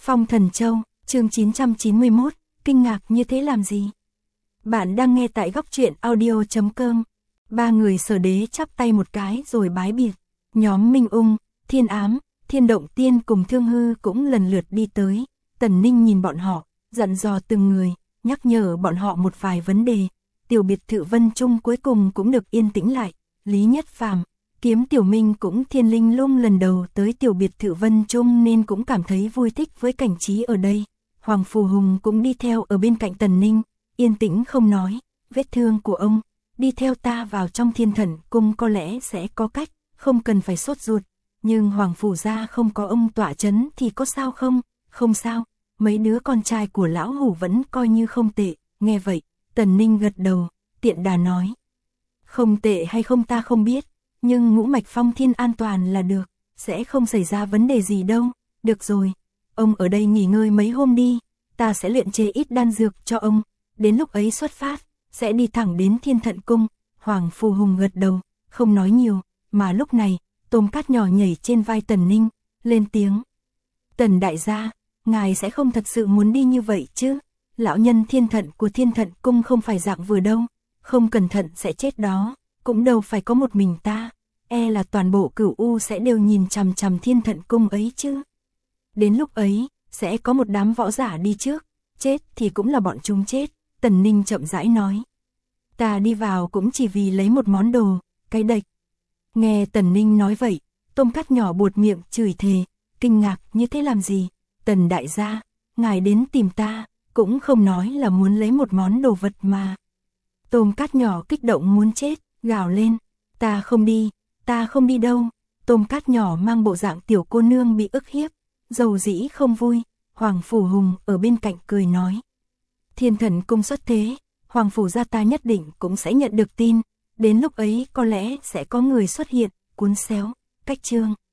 Phong Thần Châu, chương 991, kinh ngạc như thế làm gì? Bạn đang nghe tại góc truyện audio.com. Ba người Sở Đế chắp tay một cái rồi bái biệt. Nhóm Minh Ung, Thiên Ám, Thiên Động Tiên cùng Thương Hư cũng lần lượt đi tới. Tần Ninh nhìn bọn họ, dặn dò từng người, nhắc nhở bọn họ một vài vấn đề. Tiểu biệt thự Vân Trung cuối cùng cũng được yên tĩnh lại. Lý Nhất Phàm, Kiếm Tiểu Minh cũng Thiên Linh Lung lần đầu tới tiểu biệt thự Vân Trung nên cũng cảm thấy vui thích với cảnh trí ở đây. Hoàng Phù Hùng cũng đi theo ở bên cạnh Tần Ninh, yên tĩnh không nói, vết thương của ông, đi theo ta vào trong Thiên Thần Cung có lẽ sẽ có cách, không cần phải sốt ruột, nhưng Hoàng Phủ gia không có ông tọa chấn thì có sao không? Không sao, mấy đứa con trai của lão hủ vẫn coi như không tệ, nghe vậy, Tần Ninh gật đầu, tiện đà nói. Không tệ hay không ta không biết, nhưng ngũ mạch phong thiên an toàn là được, sẽ không xảy ra vấn đề gì đâu, được rồi, ông ở đây nghỉ ngơi mấy hôm đi, ta sẽ luyện chế ít đan dược cho ông, đến lúc ấy xuất phát, sẽ đi thẳng đến Thiên Thận Cung. Hoàng Phù Hùng gật đầu, không nói nhiều, mà lúc này, Tôm Cát nhỏ nhảy trên vai Tần Ninh, lên tiếng. Tần đại gia, ngài sẽ không thật sự muốn đi như vậy chứ, lão nhân thiên thận của Thiên Thận Cung không phải dạng vừa đâu, không cẩn thận sẽ chết đó, cũng đâu phải có một mình ta, e là toàn bộ Cửu U sẽ đều nhìn chằm chằm Thiên Thận Cung ấy chứ. Đến lúc ấy, sẽ có một đám võ giả đi trước, chết thì cũng là bọn chúng chết, Tần Ninh chậm rãi nói. Ta đi vào cũng chỉ vì lấy một món đồ, cái đệch. Nghe Tần Ninh nói vậy, Tôm Cát nhỏ buột miệng chửi thề, kinh ngạc như thế làm gì, Tần đại gia, ngài đến tìm ta, cũng không nói là muốn lấy một món đồ vật mà. Tôm Cát nhỏ kích động muốn chết, gào lên, ta không đi đâu. Tôm Cát nhỏ mang bộ dạng tiểu cô nương bị ức hiếp, dầu dĩ không vui. Hoàng Phủ Hùng ở bên cạnh cười nói. Thiên Thần Cung xuất thế, Hoàng Phủ gia ta nhất định cũng sẽ nhận được tin, đến lúc ấy có lẽ sẽ có người xuất hiện, cuốn xéo, cách chương.